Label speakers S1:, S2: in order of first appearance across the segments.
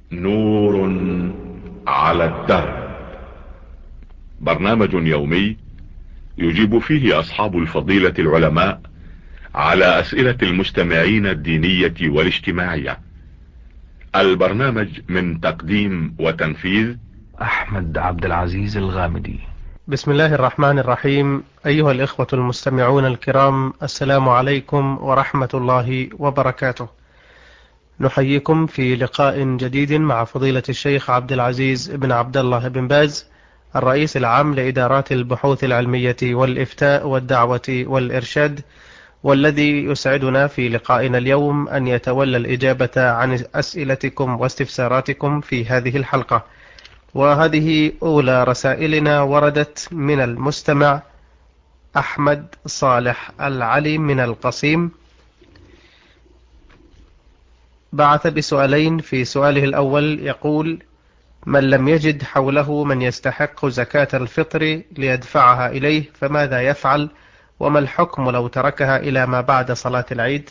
S1: نور على الدرب. برنامج يومي يجيب فيه أصحاب الفضيلة العلماء على أسئلة المستمعين الدينية والاجتماعية. البرنامج من تقديم وتنفيذ
S2: أحمد عبد العزيز الغامدي.
S3: بسم الله الرحمن الرحيم. أيها الإخوة المستمعون الكرام، السلام عليكم ورحمة الله وبركاته. نحييكم في لقاء جديد مع فضيلة الشيخ عبد العزيز بن عبد الله بن باز، الرئيس العام لإدارات البحوث العلمية والإفتاء والدعوة والإرشاد، والذي يسعدنا في لقائنا اليوم أن يتولى الإجابة عن أسئلتكم واستفساراتكم في هذه الحلقة. وهذه أولى رسائلنا وردت من المستمع أحمد صالح العلي من القصيم. بعث بسؤالين. في سؤاله الأول يقول: من لم يجد حوله من يستحق زكاة الفطر ليدفعها إليه فماذا يفعل؟ وما الحكم لو تركها إلى ما بعد صلاة العيد؟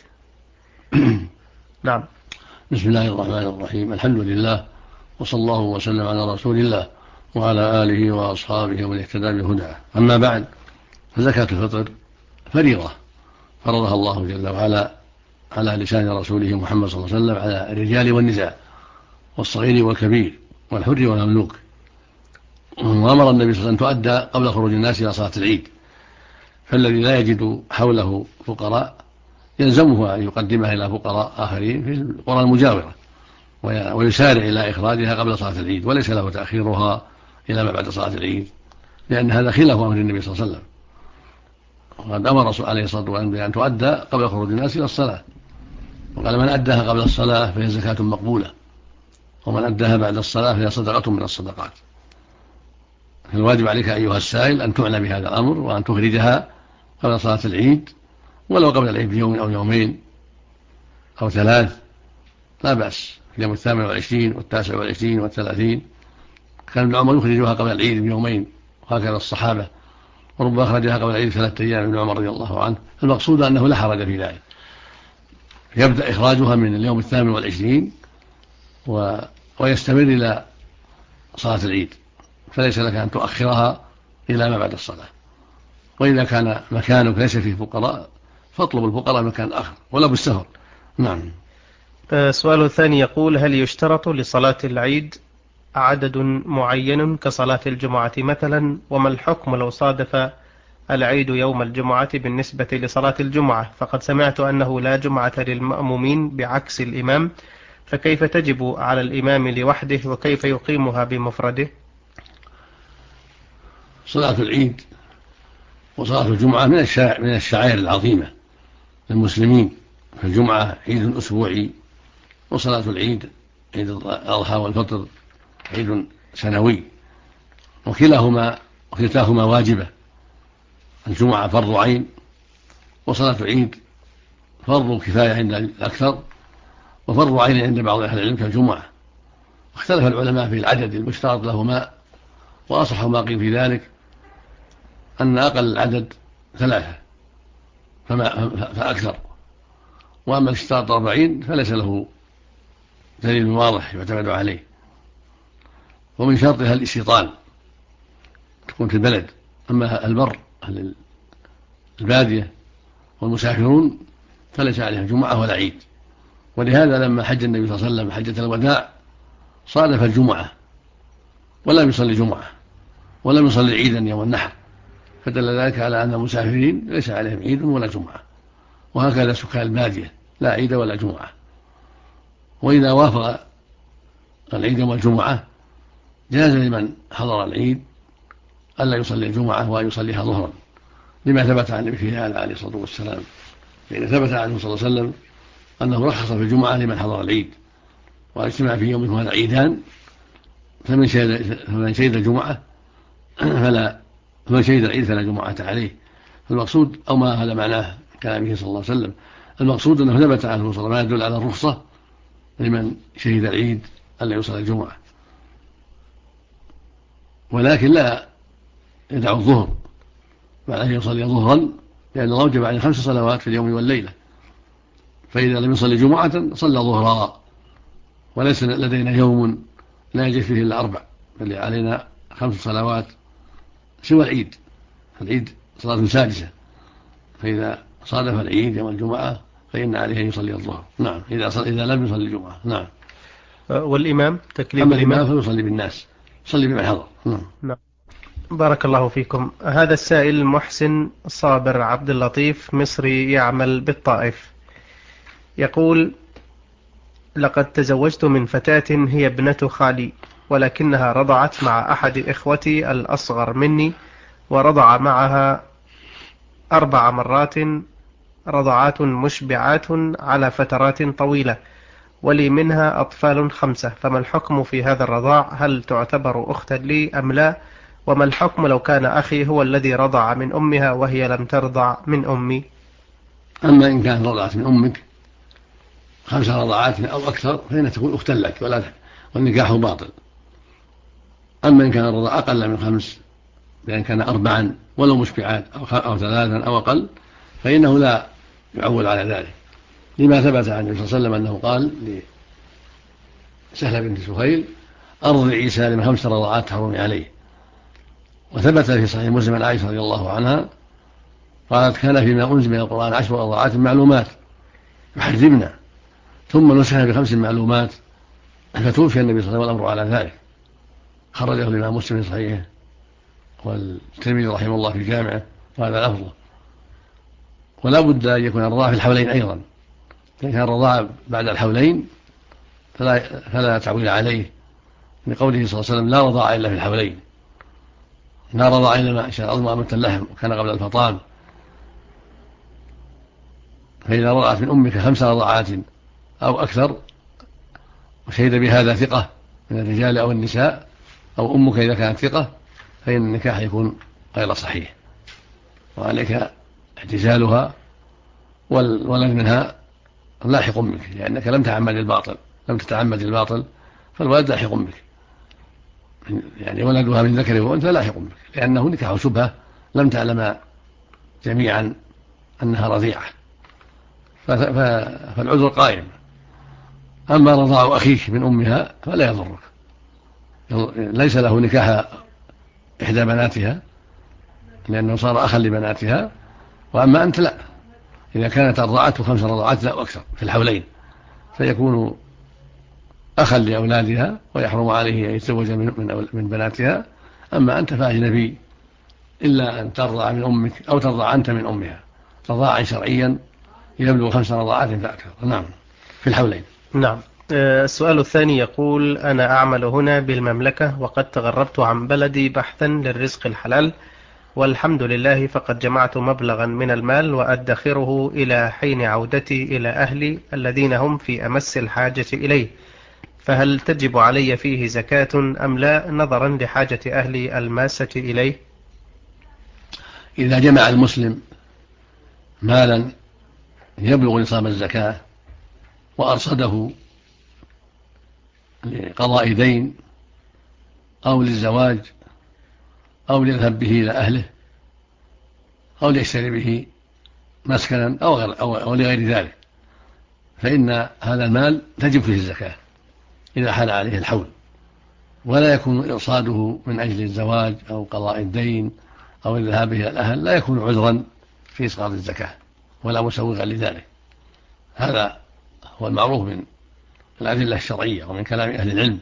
S4: نعم. بسم الله الرحمن الرحيم. الحمد لله، وصلى الله وسلم على رسول الله وعلى آله وأصحابه ومن اهتدى بهداه. أما بعد، فزكاة الفطر فريضة فرضها الله جل وعلا على لسان رسوله محمد صلى الله عليه وسلم على الرجال والنساء والصغير والكبير والحر والمملوك، وأمر النبي صلى الله عليه وسلم أن تؤدى قبل خروج الناس إلى صلاة العيد. فالذي لا يجد حوله فقراء يلزمه أن يقدمها إلى فقراء آخرين في القرى المجاورة ويسارع إلى إخراجها قبل صلاة العيد، وليس له تأخيرها إلى ما بعد صلاة العيد، لأن هذا خلاف أمر النبي صلى الله عليه وسلم. وقد أمر رسول عليه الصلاة والسلام بأن تؤدى قبل خروج الناس إلى الصلاة، وقال: من أداها قبل الصلاة فهي زكاة مقبولة، ومن أداها بعد الصلاة فهي صدقة من الصدقات. فالواجب عليك أيها السائل أن تعنى بهذا الأمر وأن تخرجها قبل صلاة العيد، ولو قبل العيد بيوم أو يومين أو ثلاث لا بأس. في اليوم 28 و29 و30 كان ابن عمر يخرجها قبل العيد بيومين، وهكذا الصحابة، وربما أخرجها قبل العيد 3 أيام ابن عمر رضي الله عنه. المقصود أنه لا حرج في ذلك، يبدأ إخراجها من اليوم 28 ويستمر إلى صلاة العيد، فليس لك أن تؤخرها إلى ما بعد الصلاة. وإذا كان مكانك ليس فيه فقراء فاطلب الفقراء مكان آخر ولا بالسفر. نعم.
S3: السؤال الثاني يقول: هل يشترط لصلاة العيد عدد معين كصلاة الجمعة مثلا؟ وما الحكم لو صادف العيد يوم الجمعة بالنسبة لصلاة الجمعة؟ فقد سمعت أنه لا جمعة للمأمومين بعكس الإمام، فكيف تجب على الإمام لوحده وكيف يقيمها بمفرده؟
S4: صلاة العيد وصلاة الجمعة من الشعائر العظيمة للمسلمين. فالجمعة عيد أسبوعي، وصلاة العيد عيد الأضحى والفطر عيد سنوي، وكلتاهما واجبة. الجمعة فرض عين، وصلاة العيد فرض كفاية عند الأكثر، وفرض عين عند بعض أهل العلم كالجمعة. اختلف العلماء في العدد المشترط لهما، وأصح ما قيل في ذلك أن أقل العدد 3 فأكثر، وأما الاشتراط 40 فليس له دليل واضح يعتمد عليه. ومن شرطها الاستيطان، تكون في البلد. أما البر أهل البادية والمسافرون فليس عليهم جمعة ولا عيد. ولهذا لما حج النبي صلى الله عليه وسلم حجة الوداع صادف الجمعة ولم يصلي جمعة ولم يصلي عيدا يوم النحر، فدل ذلك على أن المسافرين ليس عليهم عيد ولا جمعة، وهكذا سكان البادية لا عيد ولا جمعة. وإذا وافق العيد والجمعة جاز لمن حضر العيد ألا يصلي الجمعة وأن يصليها ظهرا، لما ثبت عن النبي في هذا عليه الصلاة والسلام. لأن ثبت عنه صلى الله عليه وسلم أنه رخص في الجمعة لمن حضر العيد، واجتمع في يوم هذا عيدان، فمن شهد الجمعة فمن شهد العيد فلا جمعة عليه. فالمقصود، أو ما هذا معناه كلامه صلى الله عليه وسلم، المقصود أنه ثبت عنه صلى الله عليه وسلم ما يدل على الرخصة لمن شهد العيد ألا يصلي الجمعة، ولكن لا يدع الظهر، مع أن يصلي ظهرا، لأن الله وجب عليه 5 صلوات في اليوم والليلة، فإذا لم يصلي جمعة صلى ظهرا وليس لدينا يوم لا يجب فيه إلا 4، بل علينا 5 صلوات سوى العيد. العيد صلاة سادسة، فإذا صادف العيد يوم الجمعة فإن عليه أن يصلي الظهر. نعم، إذا لم يصلي الجمعة. نعم.
S3: والإمام تكليف
S4: أما
S3: الإمام
S4: فيصلي بالناس، يصلي بمن حضر.
S3: نعم. بارك الله فيكم. هذا السائل محسن صابر عبد اللطيف مصري يعمل بالطائف، يقول: لقد تزوجت من فتاة هي ابنة خالي، ولكنها رضعت مع أحد إخوتي الأصغر مني، ورضع معها 4 مرات، رضعات مشبعات على فترات طويلة، ولي منها أطفال 5، فما الحكم في هذا الرضاع؟ هل تعتبر أختا لي أم لا؟ وما الحكم لو كان أخي هو الذي رضع من أمها وهي لم ترضع من أمي؟
S4: أما إن كانت رضعت من أمك 5 رضعات أو أكثر فإنها تكون أختا لك والنكاح باطل. أما إن كان الرضاع أقل من 5، بأن كان 4 ولو مشبعات أو 3 أو أقل، فإنه لا يعول على ذلك، لما ثبت عن النبي صلى الله عليه وسلم أنه قال لسهلة بنت سهيل: أرضعي سالم 5 رضعات تحرمي عليه. وثبت في صحيح مسلم عن عائشة رضي الله عنها قالت: كان فيما أنزل من القرآن 10 رضعات معلومات يحرمنا، ثم نسخنا ب5 معلومات، فتوفي النبي صلى الله عليه وسلم والأمر على ذلك. خرجه الإمام مسلم في صحيحه والترمذي رحمه الله في جامعه، وهذا الأفضل. ولا بد أن يكون الرضاع في الحولين أيضا. إن كان الرضاع بعد الحولين فلا تعويل عليه، لقوله صلى الله عليه وسلم: لا رضاع إلا في الحولين، لا رضاع إلا ما شاء الله أمة اللحم وكان قبل الفطام. فإذا رضعت من أمك 5 رضعات أو أكثر وشهد بهذا ثقة من الرجال أو النساء، أو أمك إذا كانت ثقة، فإن النكاح يكون غير صحيح، وعليك اعتزالها والولد منها لاحق أمك، لأنك لم تتعمد الباطل، فالولد لاحق أمك، يعني ولدها من ذكر وأنثى لاحق أمك، لأنه نكاح شبهة لم تعلم جميعا أنها رضيعة، فالعذر قائم. أما رضاع أخيك من أمها فلا يضرك، ليس له نكاح إحدى بناتها لأنه صار أخا لبناتها، وأما أنت لا، إذا كانت رضعته 5 رضعات لا أكثر في الحولين فيكون أخا لأولادها ويحرم عليه أن يتزوج من بناتها. أما أنت فأجنبي، إلا أن ترضع من أمك أو ترضع أنت من أمها رضاعا شرعيا يبلغ 5 رضعات فأكثر. نعم، في الحولين.
S3: نعم. السؤال الثاني يقول: أنا أعمل هنا بالمملكة، وقد تغربت عن بلدي بحثا للرزق الحلال، والحمد لله فقد جمعت مبلغا من المال وأدخره إلى حين عودتي إلى أهلي الذين هم في أمس الحاجة إليه، فهل تجب علي فيه زكاة أم لا، نظرا لحاجة أهلي الماسة إليه؟
S4: إذا جمع المسلم مالا يبلغ نصاب الزكاة وأرصده لقضاء دين أو للزواج أو ليذهب به إلى أهله أو ليشتري به مسكنا أو لغير ذلك، فإن هذا المال تجب فيه الزكاة إذا حال عليه الحول، ولا يكون إرصاده من أجل الزواج أو قضاء الدين أو الذهاب إلى الأهل لا يكون عذرا في إسقاط الزكاة ولا مسوغا لذلك. هذا هو المعروف من الأدلة الشرعية ومن كلام أهل العلم.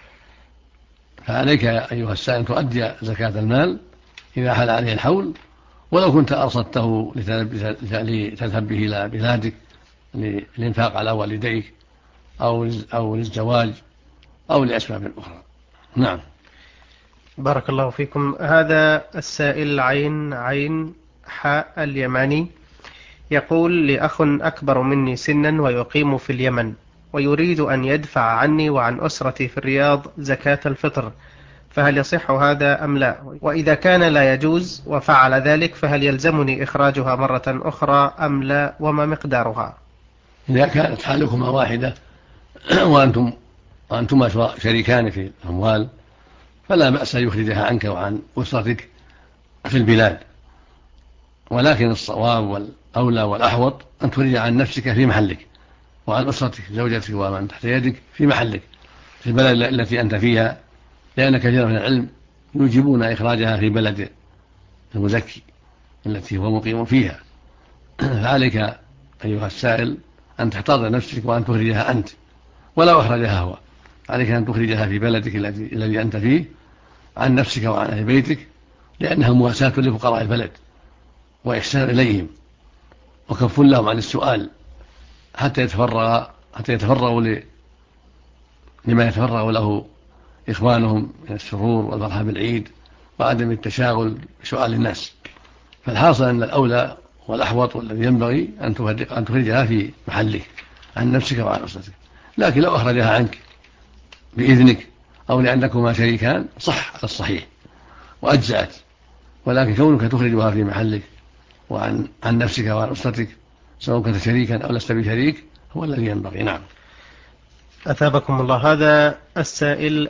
S4: فعليك أيها السائل تؤدي زكاة المال إذا حال عليه الحول، ولو كنت أرصدته لتذهب به إلى بلادك للإنفاق على والديك أو للزواج أو لأسباب أخرى. نعم.
S3: بارك الله فيكم. هذا السائل عين حاء اليماني يقول: لأخ أكبر مني سنا ويقيم في اليمن، ويريد أن يدفع عني وعن أسرتي في الرياض زكاة الفطر، فهل يصح هذا أم لا؟ وإذا كان لا يجوز وفعل ذلك فهل يلزمني إخراجها مرة أخرى أم لا، وما مقدارها؟
S4: إذا كانت حالكما واحدة وأنتما شريكان في الأموال فلا بأس يخرجها عنك وعن أسرتك في البلاد، ولكن الصواب والأولى والأحوط أن تخرج عن نفسك في محلك وعن أسرتك زوجتك ومن تحت يدك في محلك في البلد التي أنت فيها، لأن كثيرا من العلم يوجبون إخراجها في بلد المزكي التي هو مقيم فيها. فعليك أيها السائل أن تحتاط نفسك وأن تخرجها أنت ولا أخرجها هو، عليك أن تخرجها في بلدك الذي أنت فيه عن نفسك وعن أهل بيتك، لأنها مواساة لفقراء البلد وإحسان إليهم وكف لهم عن السؤال حتى يتفرغوا لما يتفرغ له إخوانهم من السرور والفرحة بالعيد وعدم التشاغل بسؤال الناس. فالحاصل أن الأولى والأحوط والذي ينبغي أن تخرجها في محلك عن نفسك وعن أسرتك. لكن لو أخرجها عنك بإذنك أو لأنكما شريكان صح على الصحيح وأجزأت، ولكن كونك تخرجها في محلك وعن نفسك وعن أسرتك سواء كنت شريكا أو لست بشريك هو الذي ينبغي. نعم.
S3: أثابكم الله. هذا السائل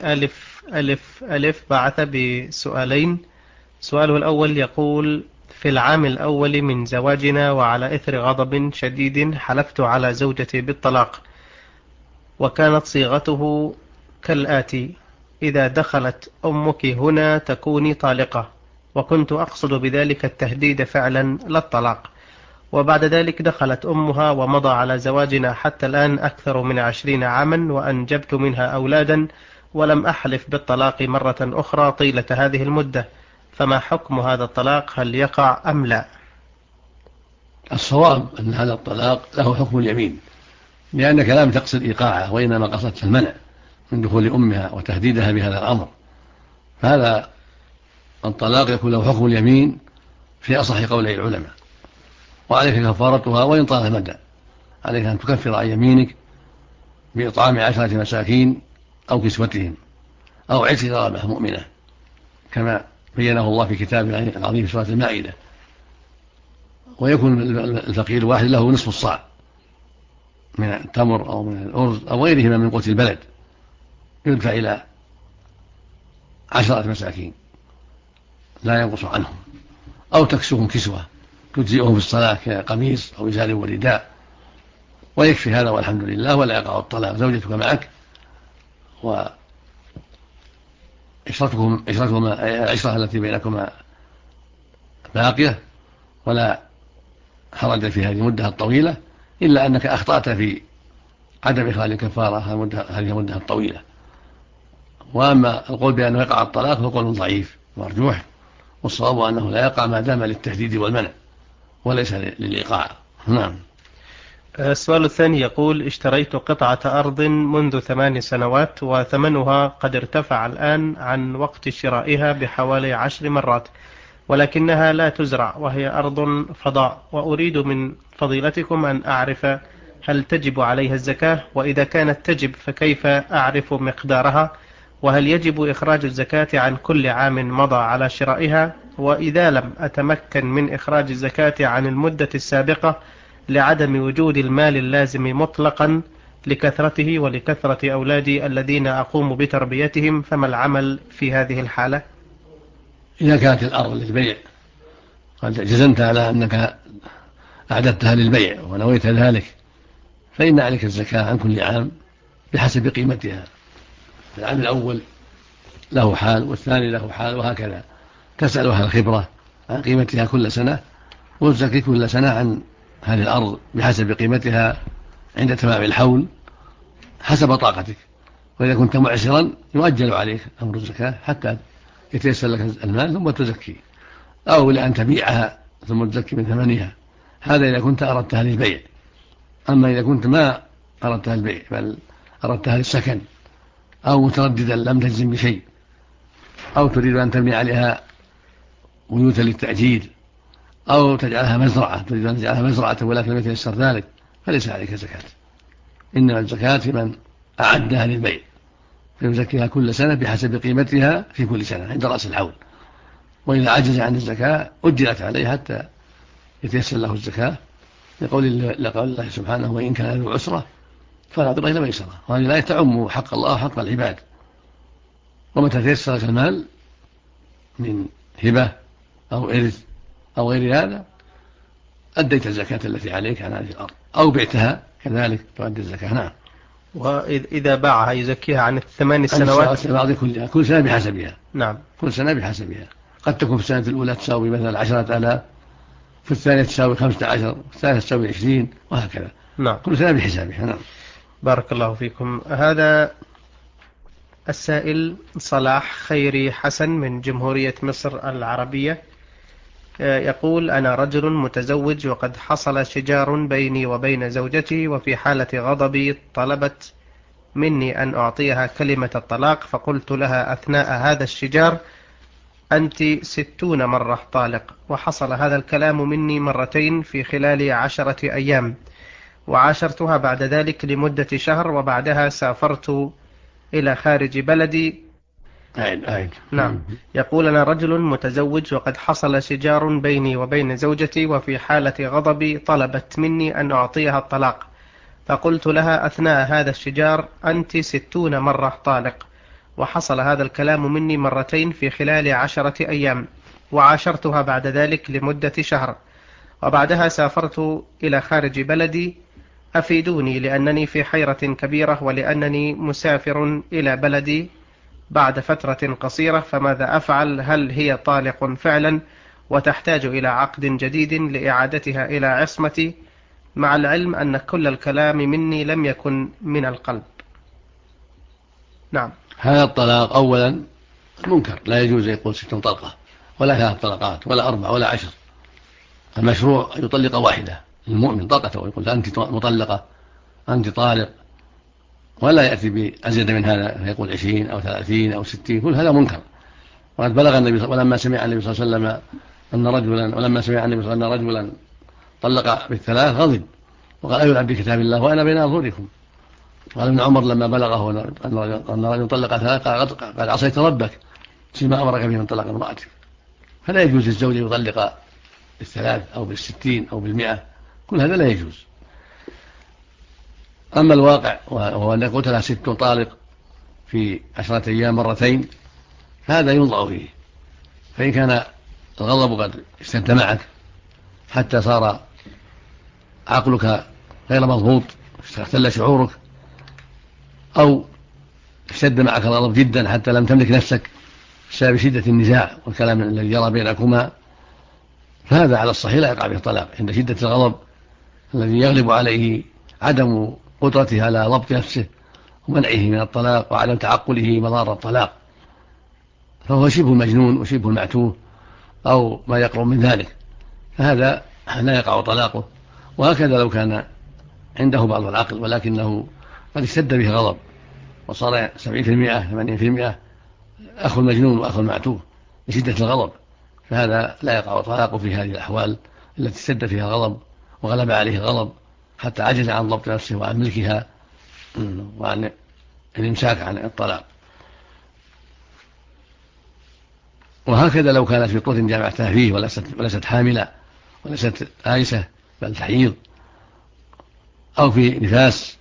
S3: ألف بعث بسؤالين. سؤاله الأول يقول: في العام الأول من زواجنا وعلى إثر غضب شديد حلفت على زوجتي بالطلاق، وكانت صيغته كالآتي: إذا دخلت أمك هنا تكوني طالقة، وكنت أقصد بذلك التهديد فعلا لا الطلاق. وبعد ذلك دخلت أمها ومضى على زواجنا حتى الآن أكثر من 20 عاما، وأنجبت منها أولادا، ولم أحلف بالطلاق مرة أخرى طيلة هذه المدة، فما حكم هذا الطلاق؟ هل يقع أم لا؟
S4: الصواب أن هذا الطلاق له حكم اليمين، لأنك لم تقصد إيقاعه وإنما قصدت المنع من دخول أمها وتهديدها بهذا الأمر، فهذا الطلاق يكون له حكم اليمين في أصح قولي العلماء، وعليك كفارتها وإن طال المدى. عليك أن تكفر عن يمينك بإطعام 10 مساكين أو كسوتهم أو عتق رقبة مؤمنة كما بينه الله في كتابه العظيم في سورة المائدة، ويكون الفقير الواحد له نصف الصاع من التمر أو من الأرز أو غيرهما من قوت البلد، يدفع إلى 10 مساكين لا ينقص عنهم، أو تكسوهم كسوة تجزئهم في الصلاة كقميص أو إزار ورداء، ويكفي هذا والحمد لله، ولا يقع الطلاق. زوجتك معك العشرة التي بينكما باقية ولا حرج في هذه المدة الطويلة، إلا أنك أخطأت في عدم إخراج الكفارة هذه المدة الطويلة. وأما القول بأنه يقع الطلاق هو قول ضعيف مرجوح، والصواب أنه لا يقع ما دام للتهديد والمنع وليس للإيقاع. نعم.
S3: السؤال الثاني يقول: اشتريت قطعة أرض منذ 8 سنوات، وثمنها قد ارتفع الآن عن وقت شرائها بحوالي 10 مرات، ولكنها لا تزرع وهي أرض فضاء، وأريد من فضيلتكم أن أعرف هل تجب عليها الزكاة؟ وإذا كانت تجب فكيف أعرف مقدارها؟ وهل يجب إخراج الزكاة عن كل عام مضى على شرائها؟ وإذا لم أتمكن من إخراج الزكاة عن المدة السابقة لعدم وجود المال اللازم مطلقا لكثرته ولكثرة أولادي الذين أقوم بتربيتهم، فما العمل في هذه الحالة؟
S4: إذا كانت الأرض للبيع قد جزمت على أنك أعددتها للبيع ونويت ذلك، فإن عليك الزكاة عن كل عام بحسب قيمتها. العام الأول له حال والثاني له حال، وهكذا تسأل أهل الخبرة عن قيمتها كل سنة، وتزكي كل سنة عن هذه الأرض بحسب قيمتها عند تمام الحول حسب طاقتك. وإذا كنت معسرا يؤجل عليك أمر الزكاة حتى يتيسر لك المال ثم تزكي، أو لأن تبيعها ثم تزكي من ثمنها. هذا إذا كنت أردتها للبيع. أما إذا كنت ما أردتها للبيع بل أردتها للسكن أو مترددا لم تجزم بشيء، أو تريد أن تبني عليها بيوتا للتأجير، أو تجعلها مزرعة، تريد أن تجعلها مزرعة ولكن لم يتيسر ذلك، فليس عليك زكاة. إنما الزكاة في من أعدها للبيع، فيزكيها كل سنة بحسب قيمتها في كل سنة عند رأس الحول. وإذا عجز عن الزكاة أجلت عليه حتى يتيسر له الزكاة، لقول الله سبحانه: وإن كان ذو عسرة فنظرة إلى ميسرة. وهذه لا تعم حق الله وحق العباد. ومتى تيسر لك المال من هبة أو إرث أو غير هذا أديت الزكاة التي عليك عن هذه الأرض، أو بعتها كذلك تؤدي الزكاة. نعم.
S3: وإذا باعها يزكيها عن 8 سنوات؟
S4: كل سنة بحسبها.
S3: نعم.
S4: كل سنة بحسبها. قد تكون في السنة الأولى تساوي مثلا 10,000، في الثانية تساوي 15، في الثالثة تساوي 20، وهكذا.
S3: نعم.
S4: كل سنة بحسابها. نعم.
S3: بارك الله فيكم. هذا السائل صلاح خيري حسن من جمهورية مصر العربية، يقول: أنا رجل متزوج وقد حصل شجار بيني وبين زوجتي، وفي حالة غضبي طلبت مني أن أعطيها كلمة الطلاق، فقلت لها أثناء هذا الشجار: أنت 60 مرة طالق. وحصل هذا الكلام مني مرتين في خلال 10 أيام، وعاشرتها بعد ذلك لمدة شهر، وبعدها سافرت إلى خارج بلدي. نعم. يقول: أنا رجل متزوج وقد حصل شجار بيني وبين زوجتي، وفي حالة غضبي طلبت مني أن أعطيها الطلاق، فقلت لها أثناء هذا الشجار: أنت 60 مرة طالق. وحصل هذا الكلام مني مرتين في خلال 10 أيام، وعاشرتها بعد ذلك لمدة شهر، وبعدها سافرت إلى خارج بلدي. أفيدوني، لأنني في حيرة كبيرة، ولأنني مسافر إلى بلدي بعد فترة قصيرة، فماذا أفعل؟ هل هي طالق فعلا وتحتاج إلى عقد جديد لإعادتها إلى عصمتي، مع العلم أن كل الكلام مني لم يكن من القلب؟ نعم.
S4: هذا الطلاق أولا منكر، لا يجوز يقول 6 طلقة ولا 3 طلقات ولا 4 ولا 10. المشروع يطلق واحدة المؤمن طلقته ويقول أنت مطلقة، أنت طالق، ولا يأتي بأزيد من هذا فيقول 20 أو 30 أو 60، كل هذا منكر. وقد بلغ النبي ولما سمع النبي صلى الله عليه وسلم أن رجلا طلق بالثلاث غضب وقال: أيها العبد كتاب الله وأنا بين أظهركم. قال ابن عمر لما بلغه أن رجل طلق 3 قال: عصيت ربك فيما أمرك به من طلق امرأتك. فلا يجوز للزوج يطلق بال3 أو بال60 أو بال100، كل هذا لا يجوز. أما الواقع وهو أن قلت لها 6 طالق في 10 أيام مرتين، فهذا ينظر فيه. فإن كان الغضب قد اشتد معك حتى صار عقلك غير مضبوط، اختل شعورك، أو اشتد معك الغضب جدا حتى لم تملك نفسك بسبب شدة النزاع والكلام الذي جرى بينكما، فهذا على الصحيح لا يقع به الطلاق عند شدة الغضب الذي يغلب عليه عدم قدرته على ضبط نفسه ومنعه من الطلاق وعدم تعقله مضار الطلاق، فهو شبه مجنون وشبه المعتوه أو ما يقرب من ذلك، فهذا لا يقع طلاقه. وهكذا لو كان عنده بعض العقل ولكنه قد اشتد به غضب وصار 70% 80% أخو المجنون وأخو المعتوه بشدة الغضب، فهذا لا يقع طلاقه في هذه الأحوال التي اشتد فيها الغضب وغلب عليه الغضب حتى عجز عن ضبط نفسه وعن ملكها وعن الإمساك عن الطلاق. وهكذا لو كانت في طهر جامعتها فيه وليست حاملة وليست آيسة بل تحيض أو في نفاس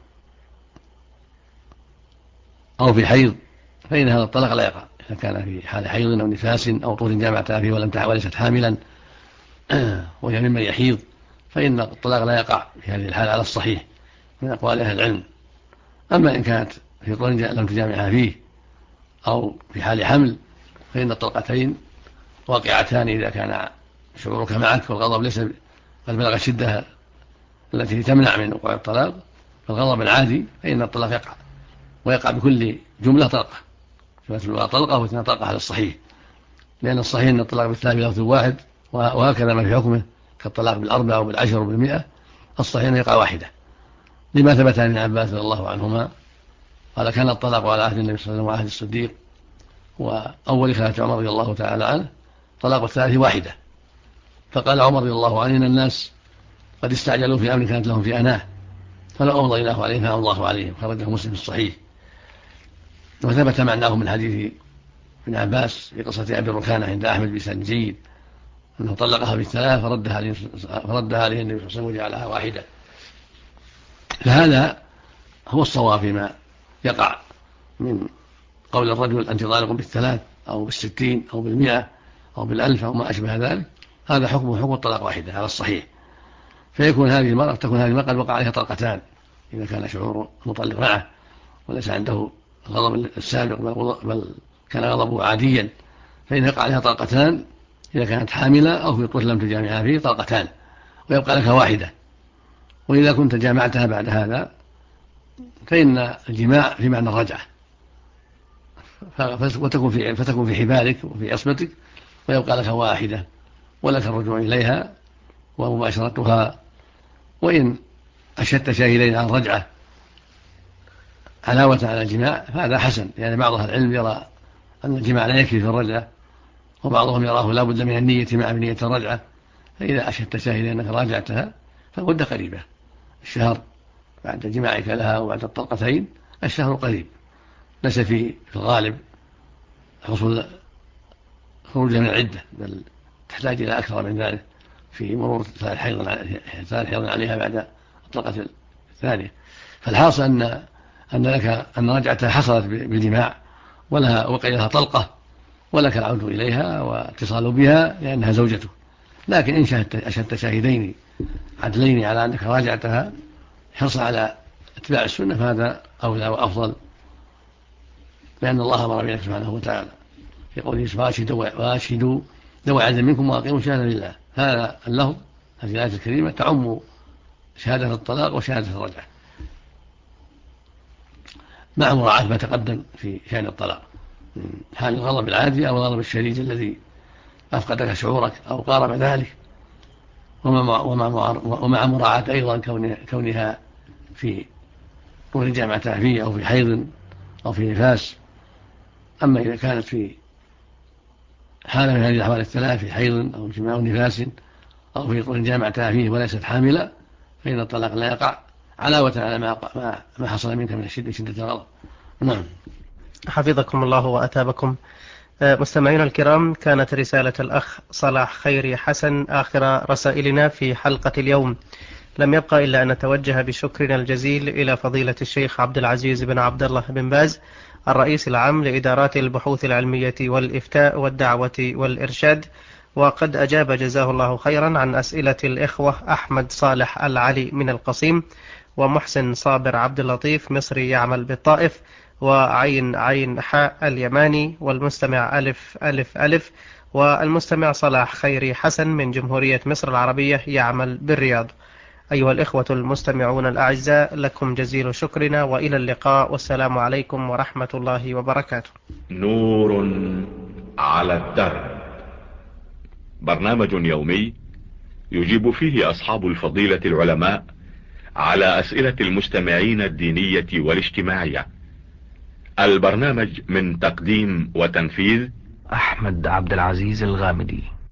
S4: أو في حيض، فإن هذا الطلاق لا يقع. إذا كان في حال حيض أو نفاس أو طهر جامعتها فيه وليست حاملا وهي ممن يحيض، فإن الطلاق لا يقع في هذه الحال على الصحيح من أقوال أهل العلم. أما إن كانت في طهر لم تجامعها فيه أو في حال حمل، فإن الطلقتين واقعتان إذا كان شعورك معك والغضب ليس قد بلغ الشدة التي تمنع من وقوع الطلاق، فالغضب العادي فإن الطلاق يقع، ويقع بكل جملة طلقة، طلقة واثنين طلقة على الصحيح، لأن الصحيح أن الطلاق بالثلاث بلفظ واحد، وهكذا ما في حكمه كالطلاق بال4 وبال10 وبال100، الصحيح أن يقع واحدة، لما ثبت عن ابن عباس رضي الله عنهما قال: كان الطلاق على عهد النبي صلى الله عليه وسلم وعهد الصديق وأول خلافة عمر رضي الله تعالى عنه طلاق الثلاث واحدة. فقال عمر رضي الله عنه: إن الناس قد استعجلوا في أمر كانت لهم في أناه، فلو أمضيناه عليهم فأمضى الله عليهم. خرجه مسلم في الصحيح. وثبت معناه من حديث ابن عباس في قصة أبي ركانة عند أحمد بن جيد أنه طلقها بالثلاث فردها عليه النبي صلى الله عليه وسلم وجعلها واحدة. فهذا هو الصواب فيما يقع من قول الرجل: أنت طالق بالثلاث أو بال60 أو بال100 أو بال1000 أو ما أشبه ذلك، هذا حكمه حكم الطلاق واحدة على الصحيح. فيكون تكون هذه المرأة قد وقع عليها طلقتان إذا كان شعور المطلق معه وليس عنده الغضب السابق بل كان غضبه عاديا، فإن يقع عليها طلقتان إذا كانت حاملة أو في طفل لم تجامعها فيه طلقتان ويبقى لك واحدة. وإذا كنت جامعتها بعد هذا فإن الجماع في معنى الرجعة، فتكون في حبالك وفي عصمتك ويبقى لك واحدة ولك الرجوع إليها ومباشرتها. وإن أشدت شاهدين عن رجعة علاوة على الجماع فهذا حسن، يعني بعض أهل العلم يرى أن الجماع لا يكفي في الرجعة، وبعضهم يراه لا بد من النية مع نية الرجعة. فإذا أشدت شاهدين أنك راجعتها فالمدة قريبة، الشهر بعد جماعك لها وبعد الطلقتين الشهر قريب، ليس في الغالب حصول خروجها من العدة، بل تحتاج إلى أكثر من ذلك في مرور ثلاث حيض عليها بعد الطلقة الثانية. فالحاصل أن رجعتها حصلت بالجماع ولها وقع لها طلقة ولك العود إليها واتصال بها لأنها زوجته. لكن إن أشهدت شاهدين عدلين على أنك راجعتها حرصا على اتباع السنة فهذا أولى وأفضل، لأن الله أمر بذلك سبحانه وتعالى في قوله واشهدوا ذوي عدل منكم وأقيموا الشهادة لله. هذا اللفظ هذه الآية الكريمة تعم شهادة الطلاق وشهادة الرجعة مع مراعاة ما تقدم في شأن الطلاق من حال الغضب العادي أو الغضب الشديد الذي أفقدك شعورك أو قارب ذلك، ومع مراعاة أيضا كونها في طول جامعتها فيه أو في حيض أو في نفاس. أما إذا كانت في حالة من هذه الأحوال الثلاث في حيض أو جماع نفاس أو في طول جامعتها فيه وليست حاملة فإن الطلاق لا يقع علاوة على ما حصل منك من شدة الغضب. نعم.
S3: حفظكم الله وأثابكم. مستمعينا الكرام، كانت رسالة الأخ صلاح خيري حسن آخر رسائلنا في حلقة اليوم. لم يبقى إلا أن نتوجه بشكرنا الجزيل إلى فضيلة الشيخ عبد العزيز بن عبد الله بن باز الرئيس العام لإدارات البحوث العلمية والإفتاء والدعوة والإرشاد، وقد أجاب جزاه الله خيرا عن أسئلة الإخوة أحمد صالح العلي من القصيم، ومحسن صابر عبد اللطيف مصري يعمل بالطائف، وعين عين حاء اليماني، والمستمع ألف ألف ألف، والمستمع صلاح خيري حسن من جمهورية مصر العربية يعمل بالرياض. أيها الإخوة المستمعون الأعزاء، لكم جزيل شكرنا وإلى اللقاء، والسلام عليكم ورحمة الله وبركاته.
S1: نور على الدرب، برنامج يومي يجيب فيه أصحاب الفضيلة العلماء على أسئلة المستمعين الدينية والاجتماعية. البرنامج من تقديم وتنفيذ
S2: أحمد عبد العزيز الغامدي.